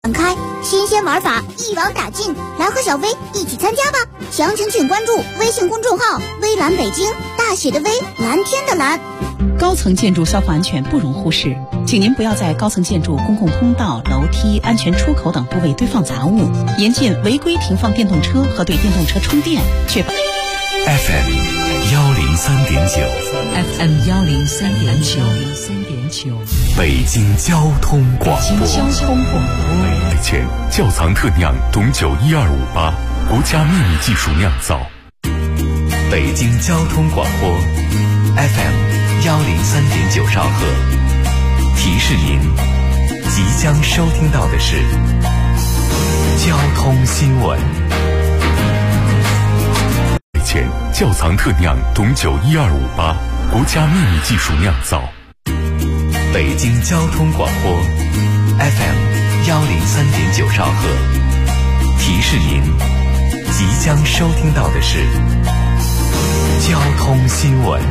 开，新鲜玩法一网打尽，来和小薇一起参加吧！详情请关注微信公众号“微蓝北京”，大写的微，蓝天的蓝。 高层建筑消防安全不容忽视，请您不要在高层建筑公共通道、楼梯、安全出口等部位堆放杂物，严禁违规停放电动车和对电动车充电，确保。 FM 103.9， 北京交通广播。北前窖藏特酿董酒12588，国家秘密技术酿造。北京交通广播 FM 103.9兆赫，提示您即将收听到的是交通新闻。前窖藏特酿董酒12588，国家秘密技术酿造。北京交通广播 FM 103.9兆赫，提示您即将收听到的是交通新闻。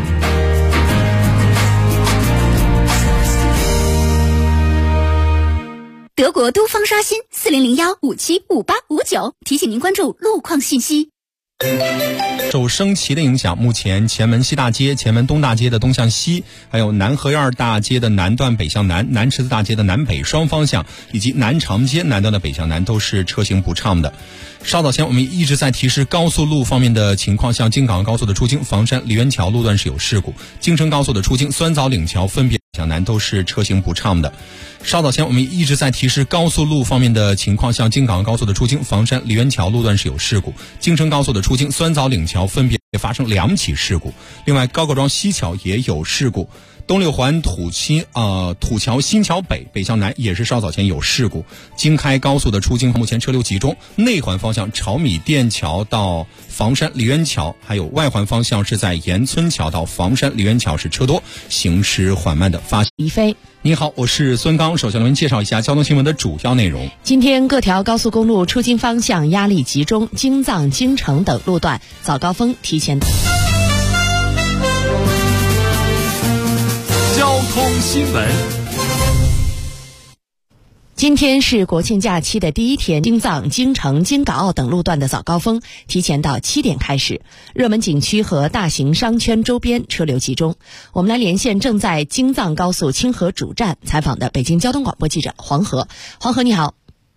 德国都方刷新4001575859，提醒您关注路况信息。 受升旗的影响，目前前门西大街、前门东大街的东向西，还有南河院大街的南段北向南、南池子大街的南北双方向，以及南长街南段的北向南都是车行不畅的。稍早前我们一直在提示高速路方面的情况，像京港高速的出京房山梨园桥路段是有事故，京承高速的出京酸枣岭桥分别向南都是车行不畅的。稍早前我们一直在提示高速路方面的情况，像京港高速的出京房山梨园桥路段是有事故，京承高速的出京酸枣岭桥分别发生2起事故，另外高各庄西桥也有事故，东六环土桥新桥北北向南也是稍早前有事故，京开高速的出京目前车流集中，内环方向炒米店桥到房山梨园桥，还有外环方向是在岩村桥到房山梨园桥是车多，行驶缓慢的发。 李飞， 你好，我是孙刚，首先为您介绍一下交通新闻的主要内容。 今天各条高速公路出京方向压力集中，京藏、京承等路段早高峰提前。 交通新闻。 今天是国庆假期的第一天，京藏、京承、京港澳等路段的早高峰提前到7点开始，热门景区和大型商圈周边车流集中。我们来连线正在京藏高速清河主站采访的北京交通广播记者黄河。黄河你好。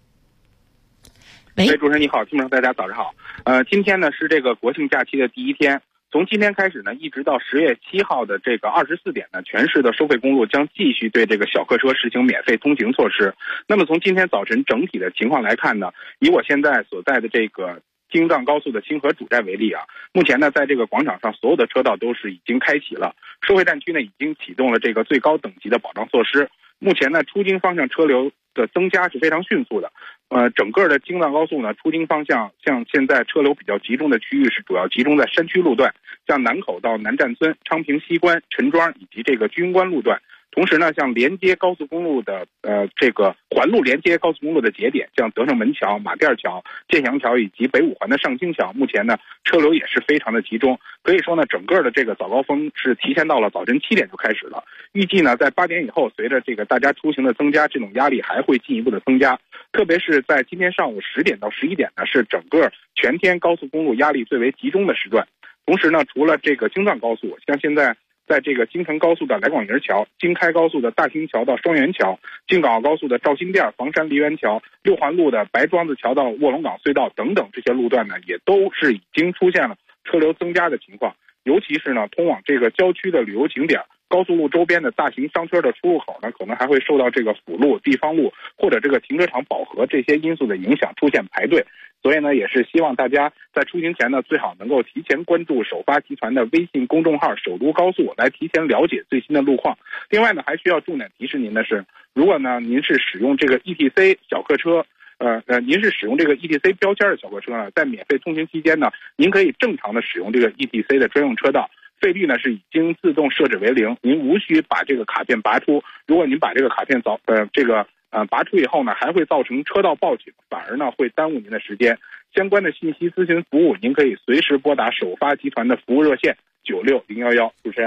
喂，主持人你好，听众大家早上好。今天呢是这个国庆假期的第一天。从今天开始呢，一直到10月7号的这个24点呢，全市的收费公路将继续对这个小客车实行免费通行措施。那么从今天早晨整体的情况来看呢，以我现在所在的这个京藏高速的清河主站为例啊，目前呢在这个广场上所有的车道都是已经开启了，收费站区呢已经启动了这个最高等级的保障措施。目前呢出京方向车流的增加是非常迅速的。整个的京藏高速呢，出京方向像现在车流比较集中的区域是主要集中在山区路段，像南口到南站村、昌平西关、陈庄以及这个军关路段。同时呢，像连接高速公路的这个环路连接高速公路的节点，像德胜门桥、马甸桥、建祥桥以及北五环的上京桥，目前呢车流也是非常的集中。可以说呢，整个的这个早高峰是提前到了早晨7点就开始了。预计呢，在8点以后，随着这个大家出行的增加，这种压力还会进一步的增加。特别是在今天上午10点到11点呢，是整个全天高速公路压力最为集中的时段。同时呢，除了这个京藏高速，像现在在这个京承高速的来广营桥、京开高速的大兴桥到双元桥、京港澳高速的赵新店、房山梨园桥、六环路的白庄子桥到卧龙岗隧道等等这些路段呢，也都是已经出现了车流增加的情况。尤其是呢，通往这个郊区的旅游景点、高速路周边的大型商车的出入口呢，可能还会受到这个辅路、地方路或者这个停车场饱和这些因素的影响，出现排队。所以呢，也是希望大家在出行前呢，最好能够提前关注首发集团的微信公众号首都高速，来提前了解最新的路况。另外呢，还需要重点提示您的是，如果呢您是使用这个 ETC 小客车，您是使用这个 ETC 标签的小客车呢，在免费通行期间呢，您可以正常的使用这个 ETC 的专用车道，费率呢是已经自动设置为0，您无需把这个卡片拔出。如果您把这个卡片拔出以后呢，还会造成车道报警，反而呢会耽误您的时间。相关的信息咨询服务，您可以随时拨打首发集团的服务热线96011。主持人。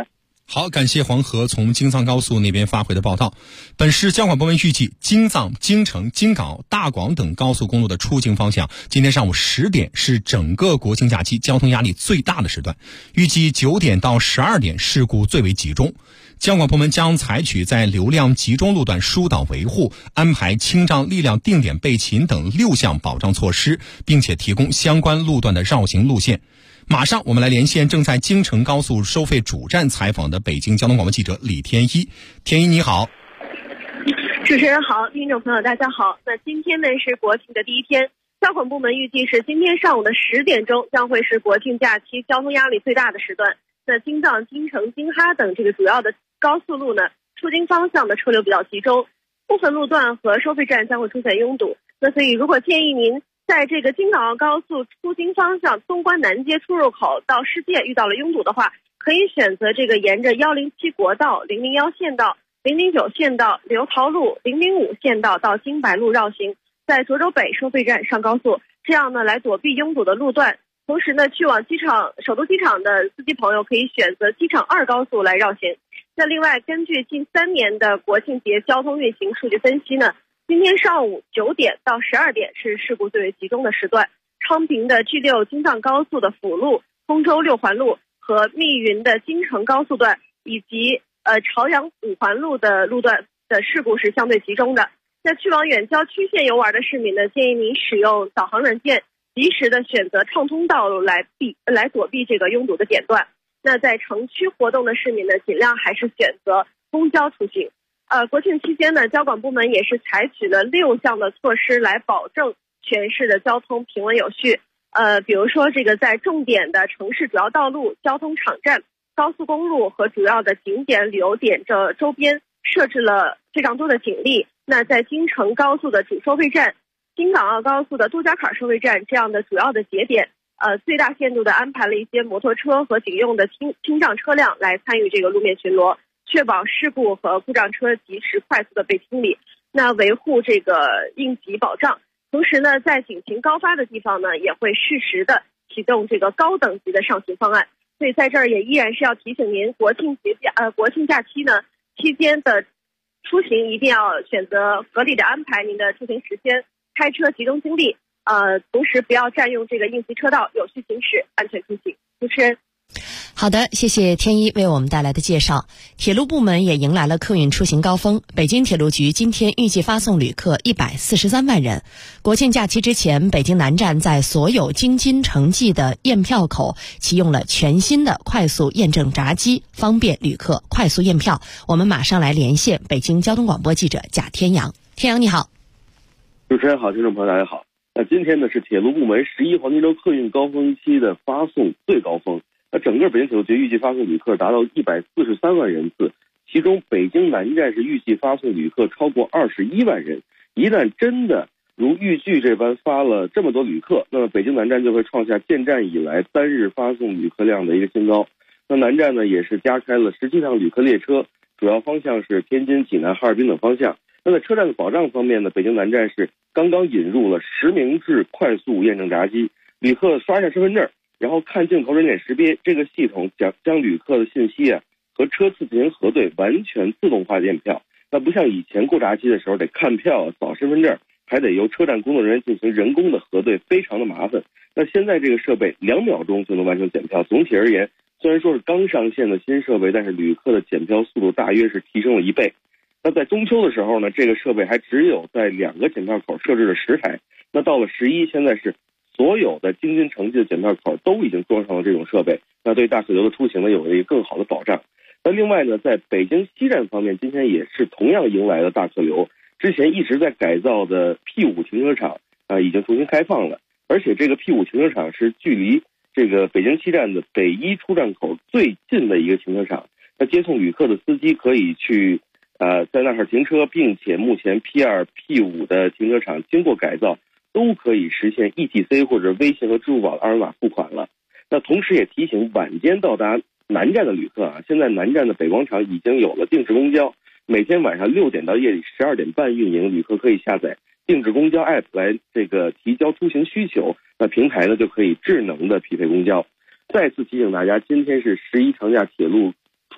好，感谢黄河从京藏高速那边发回的报道。本市交管部门预计，京藏、京承、京港澳大广等高速公路的出京方向，今天上午10点是整个国庆假期交通压力最大的时段，预计9点到12点事故最为集中。交管部门将采取在流量集中路段疏导维护、安排清障力量定点备勤等6项保障措施，并且提供相关路段的绕行路线。马上我们来连线正在京承高速收费主站采访的北京交通广播记者李天一。天一你好。 主持人好，听众朋友大家好。那今天呢是国庆的第一天，交管部门预计是今天上午的10点钟将会是国庆假期交通压力最大的时段。那京藏、京承、京哈等这个主要的高速路呢，出京方向的车流比较集中，部分路段和收费站将会出现拥堵。那所以如果建议您在这个京港澳高速出京方向东关南街出入口到世界遇到了拥堵的话，可以选择这个沿着107国道、001县道、009县道、刘桃路、005县道到京白路绕行，在涿州北收费站上高速，这样呢来躲避拥堵的路段。同时呢，去往首都机场的司机朋友可以选择机场2高速来绕行。那另外，根据近3年的国庆节交通运行数据分析呢，今天上午9点到12点是事故最为集中的时段。昌平的 G6 京藏高速的辅路、通州6环路和密云的京承高速段，以及朝阳5环路的路段的事故是相对集中的。那去往远郊区县游玩的市民呢，建议您使用导航软件，及时的选择畅通道路来躲避这个拥堵的点段。那在城区活动的市民呢，尽量还是选择公交出行。国庆期间呢，交管部门也是采取了6项的措施来保证全市的交通平稳有序。比如说这个在重点的城市主要道路、交通场站、高速公路和主要的景点旅游点这周边设置了非常多的警力。那在京承高速的主收费站、京港澳高速的杜家坎收费站这样的主要的节点，最大限度的安排了一些摩托车和警用的清障车辆来参与这个路面巡逻，确保事故和故障车及时快速的被清理，那维护这个应急保障。同时呢，在警情高发的地方呢，也会适时的启动这个高等级的上行方案。所以在这儿也依然是要提醒您，国庆假期呢期间的出行一定要选择合理的安排您的出行时间，开车集中精力，同时不要占用这个应急车道，有序行驶，安全出行。主持人。 好的，谢谢天一为我们带来的介绍。铁路部门也迎来了客运出行高峰，北京铁路局今天预计发送旅客143万人。国庆假期之前，北京南站在所有京津城际的验票口启用了全新的快速验证闸机，方便旅客快速验票。我们马上来连线北京交通广播记者贾天阳。天阳你好。 主持人好，听众朋友大家好。那今天呢是铁路部门11黄金周客运高峰期的发送最高峰。整个北京铁路局预计发送旅客达到143万人次，其中北京南站是预计发送旅客超过21万人。一旦真的如预计这般发了这么多旅客，那么北京南站就会创下建站以来单日发送旅客量的一个新高。那南站呢也是加开了17趟旅客列车，主要方向是天津、济南、哈尔滨等方向。那在车站的保障方面呢，北京南站是刚刚引入了实名制快速验证闸机，旅客刷一下身份证，然后看镜头人脸识别，这个系统将旅客的信息和车次进行核对，完全自动化验票。那不像以前过闸机的时候得看票、扫身份证，还得由车站工作人员进行人工的核对，非常的麻烦。那现在这个设备2秒钟就能完成检票。总体而言，虽然说是刚上线的新设备，但是旅客的检票速度大约是提升了1倍。那在中秋的时候呢，这个设备还只有在2个检票口设置了10台。那到了11，现在是所有的京津城际的检票口都已经装上了这种设备，那对大客流的出行呢有了一个更好的保障。那另外呢，在北京西站方面，今天也是同样迎来了大客流。之前一直在改造的 P5 停车场已经重新开放了，而且这个 P5 停车场是距离这个北京西站的北一出站口最近的一个停车场。那接送旅客的司机可以去在那儿停车，并且目前 P2、P5 的停车场经过改造，都可以实现 ETC 或者微信和支付宝的二维码付款了。那同时也提醒晚间到达南站的旅客现在南站的北广场已经有了定制公交，每天晚上6点到夜里12点半运营，旅客可以下载定制公交 app 来提交出行需求，那平台呢就可以智能的匹配公交。再次提醒大家，今天是11长假铁路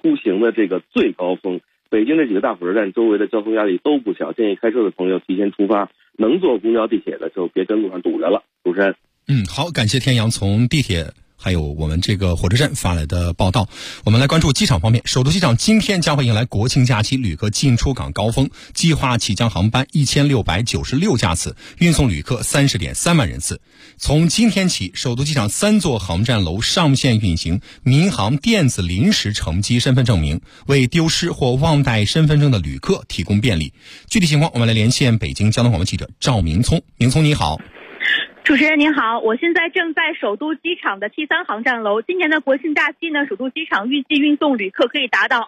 出行的这个最高峰。北京这几个大火车站周围的交通压力都不小，建议开车的朋友提前出发，能坐公交地铁的就别跟路上堵着了。主持人， 好，感谢天阳从地铁还有我们这个火车站发来的报道。我们来关注机场方面，首都机场今天将会迎来国庆假期旅客进出港高峰，计划起降航班1696架次，运送旅客30.3万人次。从今天起，首都机场3座航站楼上线运行民航电子临时乘机身份证明，为丢失或忘带身份证的旅客提供便利。具体情况，我们来连线北京交通广播记者赵明聪。明聪你好。 主持人您好，我现在正在首都机场的 T3 航站楼。今年的国庆假期呢，首都机场预计运送旅客可以达到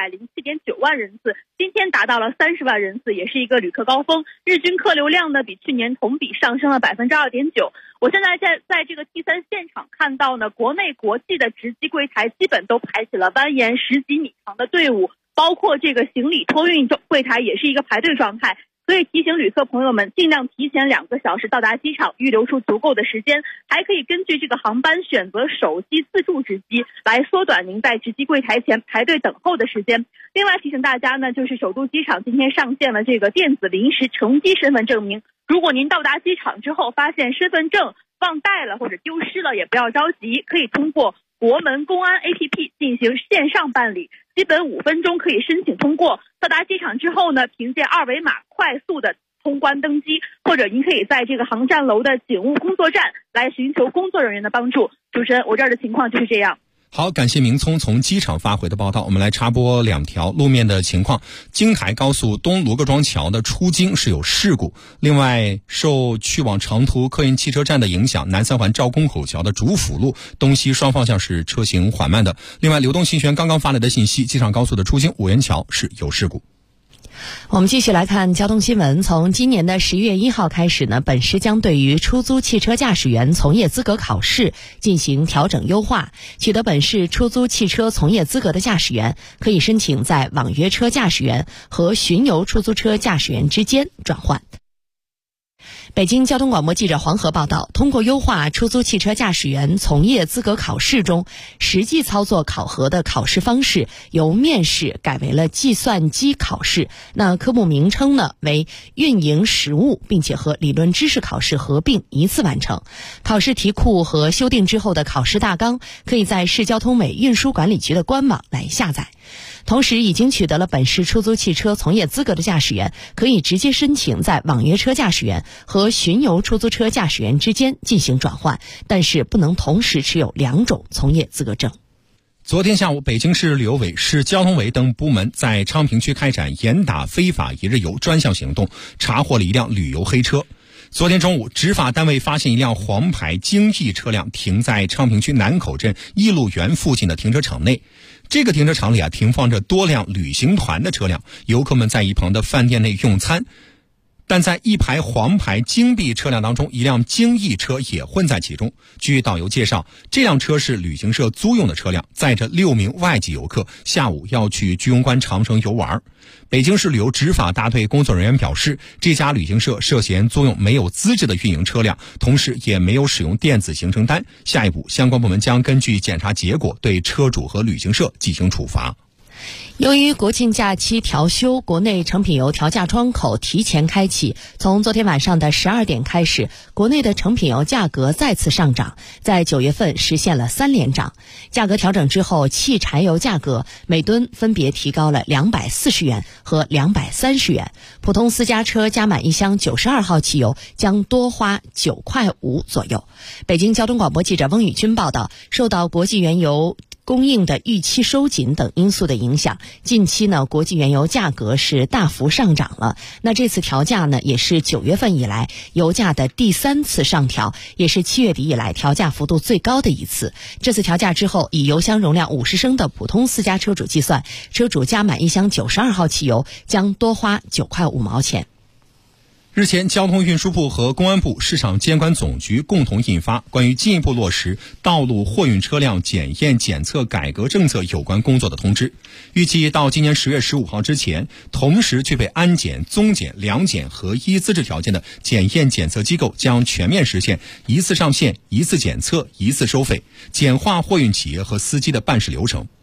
207.9万人次，今天达到了30万人次，也是一个旅客高峰。日均客流量呢，比去年同比上升了2.9%。我现在在这个 T3 现场看到呢，国内国际的值机柜台基本都排起了蜿蜒10几米长的队伍，包括这个行李托运柜台也是一个排队状态。所以提醒旅客朋友们尽量提前2个小时到达机场，预留出足够的时间，还可以根据这个航班选择手机自助值机，来缩短您在值机柜台前排队等候的时间。另外提醒大家呢，就是首都机场今天上线了这个电子临时乘机身份证明，如果您到达机场之后发现身份证忘带了或者丢失了，也不要着急，可以通过国门公安 APP 进行线上办理，基本5分钟可以申请通过。到达机场之后呢，凭借2维码快速的通关登机，或者您可以在这个航站楼的警务工作站来寻求工作人员的帮助。主持人，我这儿的情况就是这样。 好，感谢明聪从机场发回的报道。我们来插播2条路面的情况。京台高速东罗各庄桥的出京是有事故，另外受去往长途客运汽车站的影响，南三环赵公口桥的主辅路东西双方向是车行缓慢的。另外流动新轩刚刚发来的信息，机场高速的出京五元桥是有事故。 我们继续来看交通新闻。从今年的11月1号开始呢，本市将对于出租汽车驾驶员从业资格考试进行调整优化。取得本市出租汽车从业资格的驾驶员，可以申请在网约车驾驶员和巡游出租车驾驶员之间转换。北京交通广播记者黄河报道，通过优化出租汽车驾驶员从业资格考试中实际操作考核的考试方式，由面试改为了计算机考试。那科目名称呢为运营实务，并且和理论知识考试合并一次完成。考试题库和修订之后的考试大纲，可以在市交通委运输管理局的官网来下载。同时，已经取得了本市出租汽车从业资格的驾驶员，可以直接申请在网约车驾驶员和巡游出租车驾驶员之间进行转换，但是不能同时持有2种从业资格证。 昨天下午，北京市旅游委、市交通委等部门在昌平区开展严打非法一日游专项行动，查获了一辆旅游黑车。昨天中午，执法单位发现一辆黄牌京 E 车辆停在昌平区南口镇一路园附近的停车场内。这个停车场里停放着多辆旅行团的车辆，游客们在一旁的饭店内用餐。但在一排黄牌京 B 车辆当中，一辆京 E 车也混在其中。据导游介绍，这辆车是旅行社租用的车辆，载着6名外籍游客，下午要去居庸关长城游玩。北京市旅游执法大队工作人员表示，这家旅行社涉嫌租用没有资质的运营车辆，同时也没有使用电子行程单。下一步，相关部门将根据检查结果对车主和旅行社进行处罚。 由于国庆假期调休，国内成品油调价窗口提前开启。从昨天晚上的12点开始，国内的成品油价格再次上涨，在9月份实现了3连涨。价格调整之后，汽柴油价格每吨分别提高了240元和230元。普通私家车加满1箱92号汽油将多花9块5左右。北京交通广播记者翁宇军报道，受到国际原油供应的预期收紧等因素的影响，近期呢，国际原油价格是大幅上涨了。那这次调价呢，也是9月份以来油价的第3次上调，也是7月底以来调价幅度最高的一次。这次调价之后，以油箱容量50升的普通私家车主计算，车主加满1箱92号汽油将多花9块5毛钱。 日前，交通运输部和公安部市场监管总局共同印发关于进一步落实道路货运车辆检验检测改革政策有关工作的通知，预计到今年10月15号之前，同时具备安检、综检、两检合一资质条件的检验检测机构将全面实现一次上线、一次检测、一次收费，简化货运企业和司机的办事流程。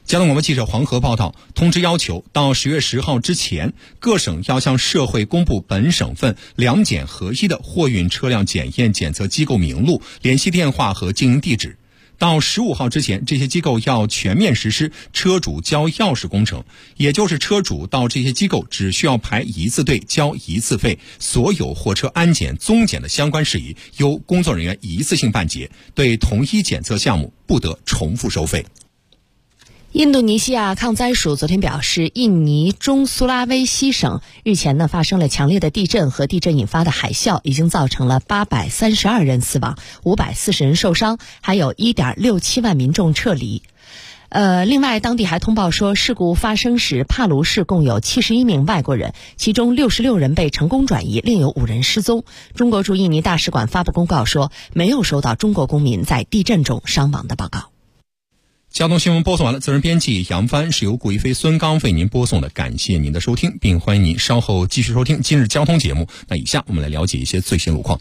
交通广播记者黄河报道，通知要求到10月10号之前，各省要向社会公布本省份两检合一的货运车辆检验检测机构名录、联系电话和经营地址。到15号之前，这些机构要全面实施车主交钥匙工程，也就是车主到这些机构只需要排一次队，交一次费，所有货车安检、综检的相关事宜由工作人员一次性办结，对同一检测项目不得重复收费。 印度尼西亚抗灾署昨天表示，印尼中苏拉威西省日前发生了强烈的地震和地震引发的海啸，已经造成了832人死亡，540人受伤，还有1.67万民众撤离。另外当地还通报说，事故发生时帕卢市共有71名外国人，其中66人被成功转移，另有5人失踪。中国驻印尼大使馆发布公告说，没有收到中国公民在地震中伤亡的报告。 交通新闻播送完了，责任编辑杨帆，是由顾一飞、孙刚为您播送的，感谢您的收听，并欢迎您稍后继续收听今日交通节目。那以下我们来了解一些最新路况。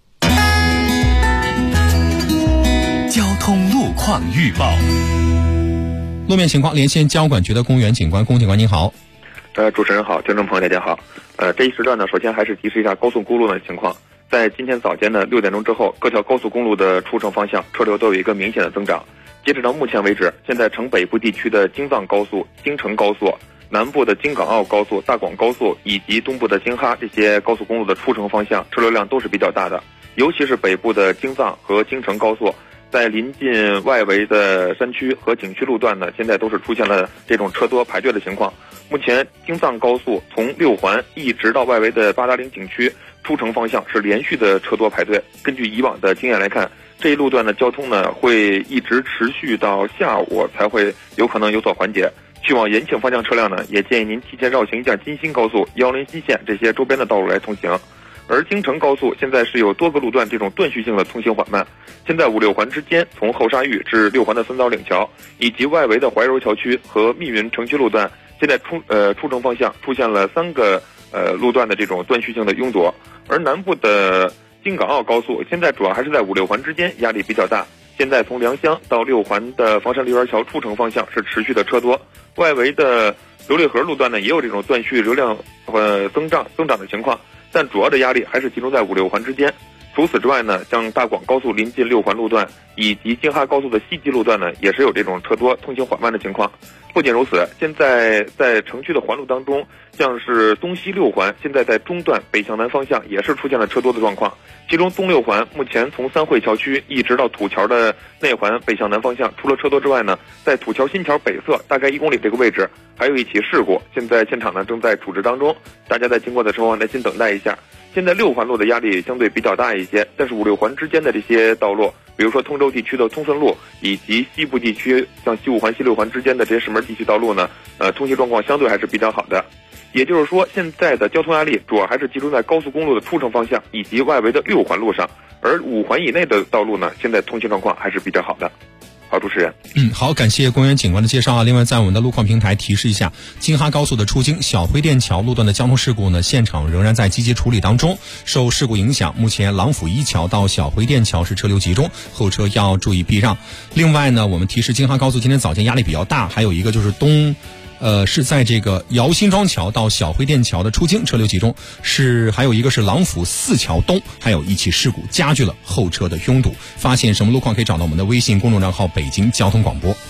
交通路况预报。 路面情况，连线交管局的公园警官，龚警官您好。 主持人好，听众朋友大家好。这一时段呢，首先还是提示一下高速公路的情况。在今天早间的6点钟之后，各条高速公路的出城方向车流都有一个明显的增长。截止到目前为止，现在城北部地区的京藏高速、京承高速、南部的京港澳高速、大广高速以及东部的京哈这些高速公路的出城方向车流量都是比较大的，尤其是北部的京藏和京承高速，在临近外围的山区和景区路段呢，现在都是出现了这种车多排队的情况。目前京藏高速从6环一直到外围的八达岭景区出城方向是连续的车多排队。根据以往的经验来看，这一路段的交通呢会一直持续到下午才会有可能有所缓解。去往延庆方向车辆呢，也建议您提前绕行一下京新高速、幺零西线这些周边的道路来通行。而京承高速现在是有多个路段这种断续性的通行缓慢，现在5、6环之间，从后沙峪至6环的三枣岭桥，以及外围的怀柔桥区和密云城区路段，现在出城方向出现了3个路段的这种断续性的拥堵。而南部的京港澳高速现在主要还是在5、6环之间压力比较大，现在从良乡到6环的房山梨园桥出城方向是持续的车多，外围的流泪河路段呢也有这种断续流量增长的情况，但主要的压力还是集中在5、6环之间。除此之外呢，像大广高速临近6环路段以及京哈高速的西极路段呢，也是有这种车多通行缓慢的情况。不仅如此，现在在城区的环路当中，像是东西6环现在在中段北向南方向也是出现了车多的状况，其中东6环目前从三汇桥区一直到土桥的内环北向南方向，除了车多之外呢，在土桥新桥北侧大概1公里这个位置还有一起事故，现在现场呢正在处置当中，大家在经过的时候耐心等待一下。现在6环路的压力相对比较大一些，但是5、6环之间的这些道路，比如说通州地区的通顺路以及西部地区像西5环、西6环之间的这些石门地区道路呢，通行状况相对还是比较好的。也就是说，现在的交通压力主要还是集中在高速公路的出城方向以及外围的6环路上，而5环以内的道路呢，现在通行状况还是比较好的。好，主持人。 好，感谢公园警官的介绍啊。另外，在我们的路况平台提示一下，京哈高速的出京小灰店桥路段的交通事故呢，现场仍然在积极处理当中。受事故影响，目前郎府一桥到小灰店桥是车流集中，后车要注意避让。另外呢，我们提示京哈高速今天早间压力比较大，还有一个就是是在这个姚新庄桥到小灰店桥的出京车流集中，还有一个是郎府4桥东，还有一起事故加剧了后车的拥堵。发现什么路况可以找到我们的微信公众账号北京交通广播。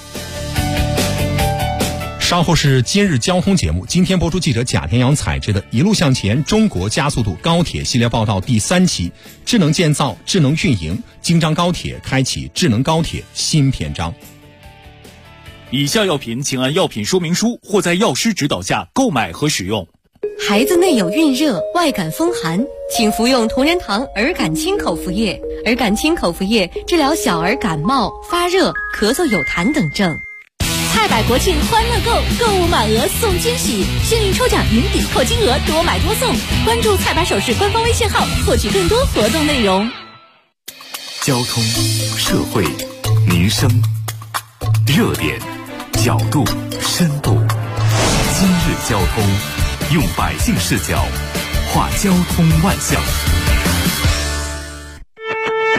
稍后是今日交通节目，今天播出记者贾天阳采制的《一路向前：中国加速度高铁系列报道》第3期，智能建造、智能运营，京张高铁开启智能高铁新篇章。 以下药品请按药品说明书或在药师指导下购买和使用。 孩子内有孕热、外感风寒，请服用同仁堂儿感清口服液。儿感清口服液治疗小儿感冒、发热、咳嗽有痰等症。 菜百国庆欢乐购，购物满额送惊喜，幸运抽奖云抵扣金额，多买多送。关注菜百首饰官方微信号，获取更多活动内容。 交通、社会、民生、热点、角度、深度。今日交通，用百姓视角画交通万象。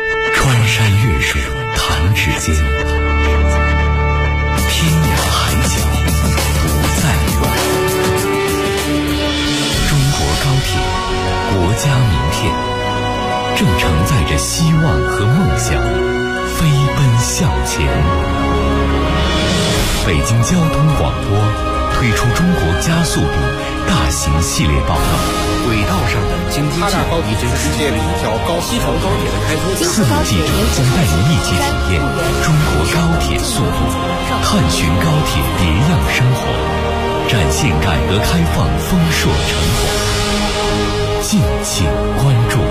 穿山越水谈指间，天涯海角正承载着希望和梦想，飞奔向前。北京交通广播推出中国加速度大型系列报道， 轨道上的京津冀一针世界第一条西成高铁的开通。 4名记者将带您一起体验中国高铁速度，探寻高铁别样生活，展现改革开放丰硕成果。敬请关注。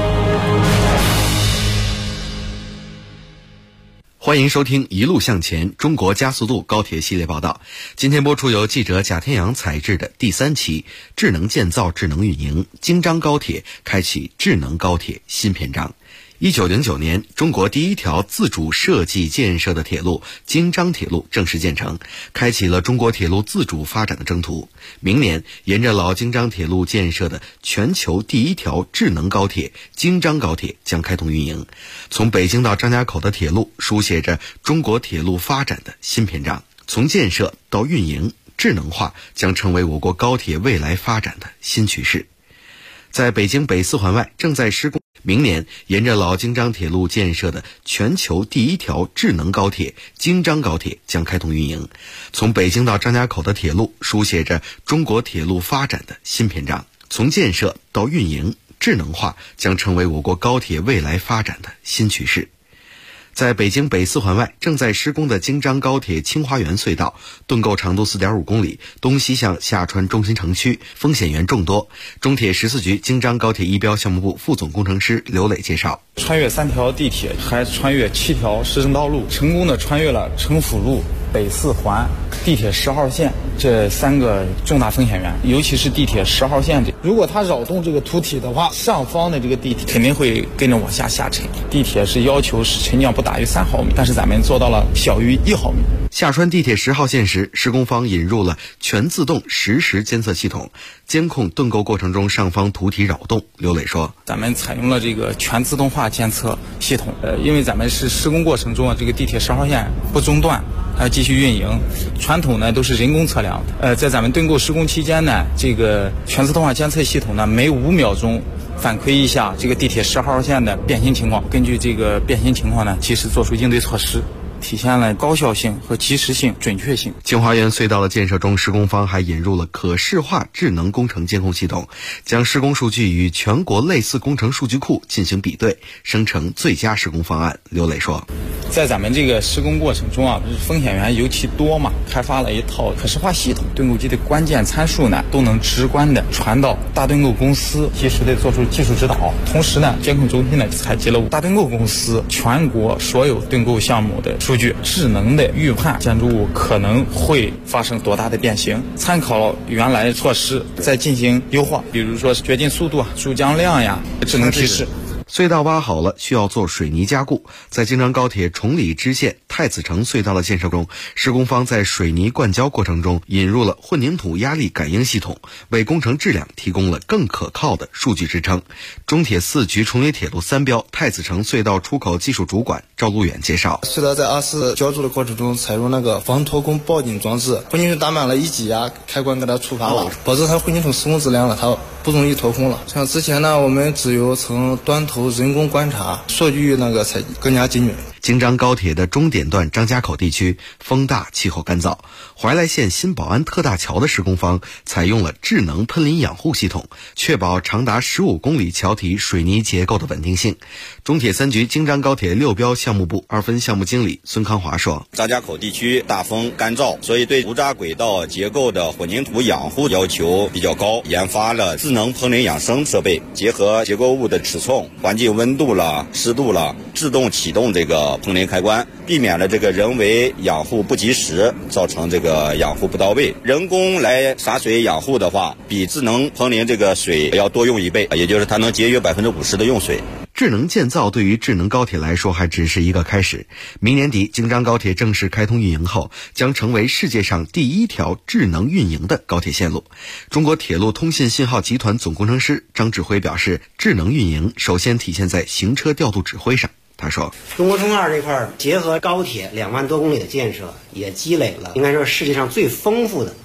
欢迎收听一路向前中国加速度高铁系列报道。今天播出由记者贾天阳采制的第3期智能建造智能运营，京张高铁开启智能高铁新篇章。1909年，中国第一条自主设计建设的铁路京张铁路正式建成，开启了中国铁路自主发展的征途。明年，沿着老京张铁路建设的全球第一条智能高铁京张高铁将开通运营。从北京到张家口的铁路书写着中国铁路发展的新篇章，从建设到运营，智能化将成为我国高铁未来发展的新趋势。在北京北4环外正在施工，明年沿着老京张铁路建设的全球第一条智能高铁京张高铁将开通运营。从北京到张家口的铁路书写着中国铁路发展的新篇章，从建设到运营，智能化将成为我国高铁未来发展的新趋势。在北京北4环外正在施工的京张高铁清华园隧道，盾构长度 4.5 公里，东西向下穿中心城区，风险源众多。中铁14局京张高铁一标项目部副总工程师刘磊介绍， 穿越3条地铁，还穿越7条市政道路，成功的穿越了城府路、北4环、地铁10号线这3个重大风险源，尤其是地铁10号线如果它扰动这个凸体的话，上方的这个地铁肯定会跟着往下沉。地铁是要求是沉降不大于3毫米，但是咱们做到了小于1毫米。 下穿地铁10号线时，施工方引入了全自动实时监测系统，监控盾构过程中上方凸体扰动。刘磊说， 咱们采用了这个全自动化监测系统，因为咱们是施工过程中这个地铁10号线不中断，还要继续运营。传统呢都是人工测量的，在咱们盾构施工期间呢，这个全自动化监测系统呢每5秒钟反馈一下这个地铁10号线的变形情况，根据这个变形情况呢及时做出应对措施，体现了高效性和及时性、准确性。 清华园隧道的建设中，施工方还引入了可视化智能工程监控系统，将施工数据与全国类似工程数据库进行比对，生成最佳施工方案。刘磊说， 在咱们这个施工过程中风险源尤其多嘛，开发了一套可视化系统，盾构机的关键参数呢都能直观的传到大盾构公司，及时的做出技术指导。同时呢，监控中心呢采集了大盾构公司全国所有盾构项目的数据，智能的预判建筑物可能会发生多大的变形，参考原来措施再进行优化，比如说掘进速度、注浆量呀，智能提示。 隧道挖好了，需要做水泥加固。在京张高铁崇礼支线太子城隧道的建设中，施工方在水泥灌浇过程中引入了混凝土压力感应系统，为工程质量提供了更可靠的数据支撑。中铁4局崇礼铁路3标太子城隧道出口技术主管赵路远介绍， 隧道在24浇筑的过程中采用那个防脱工报警装置，混凝土打满了一挤压，开关给它触发了，保证它混凝土施工质量了，它不容易脱空了。像之前呢，我们只有从端头人工观察，数据才更加精准。 京张高铁的终点段张家口地区风大气候干燥，怀来县新保安特大桥的施工方采用了智能喷淋养护系统，确保长达15公里桥体水泥结构的稳定性。中铁3局京张高铁6标项目部2分项目经理孙康华说， 张家口地区大风干燥，所以对无渣轨道结构的混凝土养护要求比较高，研发了智能喷淋养生设备，结合结构物的尺寸、环境温度了、湿度了，自动启动这个喷淋开关，避免了这个人为养护不及时，造成这个养护不到位。人工来洒水养护的话，比智能喷淋这个水要多用1倍，也就是它能节约50%的用水。 智能建造对于智能高铁来说还只是一个开始。明年底京张高铁正式开通运营后，将成为世界上第一条智能运营的高铁线路。中国铁路通信信号集团总工程师张志辉表示，智能运营首先体现在行车调度指挥上。他说， 中国中2这块结合高铁2万多公里的建设，也积累了应该说世界上最丰富的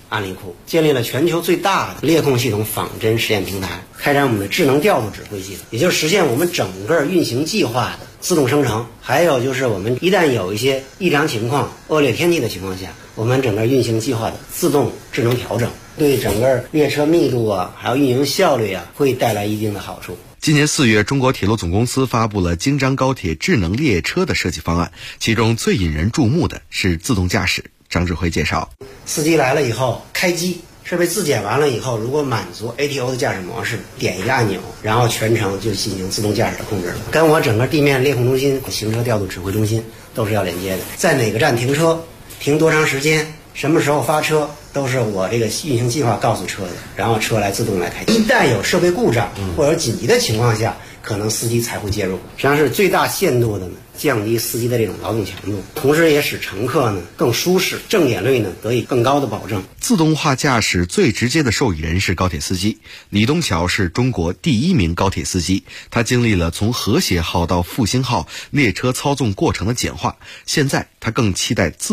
案例库，建立了全球最大的列控系统仿真实验平台，开展我们的智能调度指挥系统，也就是实现我们整个运行计划的自动生成。还有就是我们一旦有一些异常情况、恶劣天气的情况下，我们整个运行计划的自动智能调整，对整个列车密度啊，还有运营效率啊，会带来一定的好处。 今年4月，中国铁路总公司发布了京张高铁智能列车的设计方案，其中最引人注目的是自动驾驶。张志辉介绍， 司机来了以后开机，设备自检完了以后，如果满足 ATO 的驾驶模式，点一个按钮，然后全程就进行自动驾驶的控制了。跟我整个地面列控中心、行车调度指挥中心都是要连接的，在哪个站停车，停多长时间，什么时候发车，都是我这个运行计划告诉车的，然后车来自动来开。一旦有设备故障或者紧急的情况下，可能司机才会介入，实际上是最大限度的呢降低司机的这种劳动强度，同时也使乘客呢更舒适，正点率呢得以更高的保证。 自动化驾驶最直接的受益人是高铁司机。李东桥是中国第1名高铁司机，他经历了从和谐号到复兴号列车操纵过程的简化，现在他更期待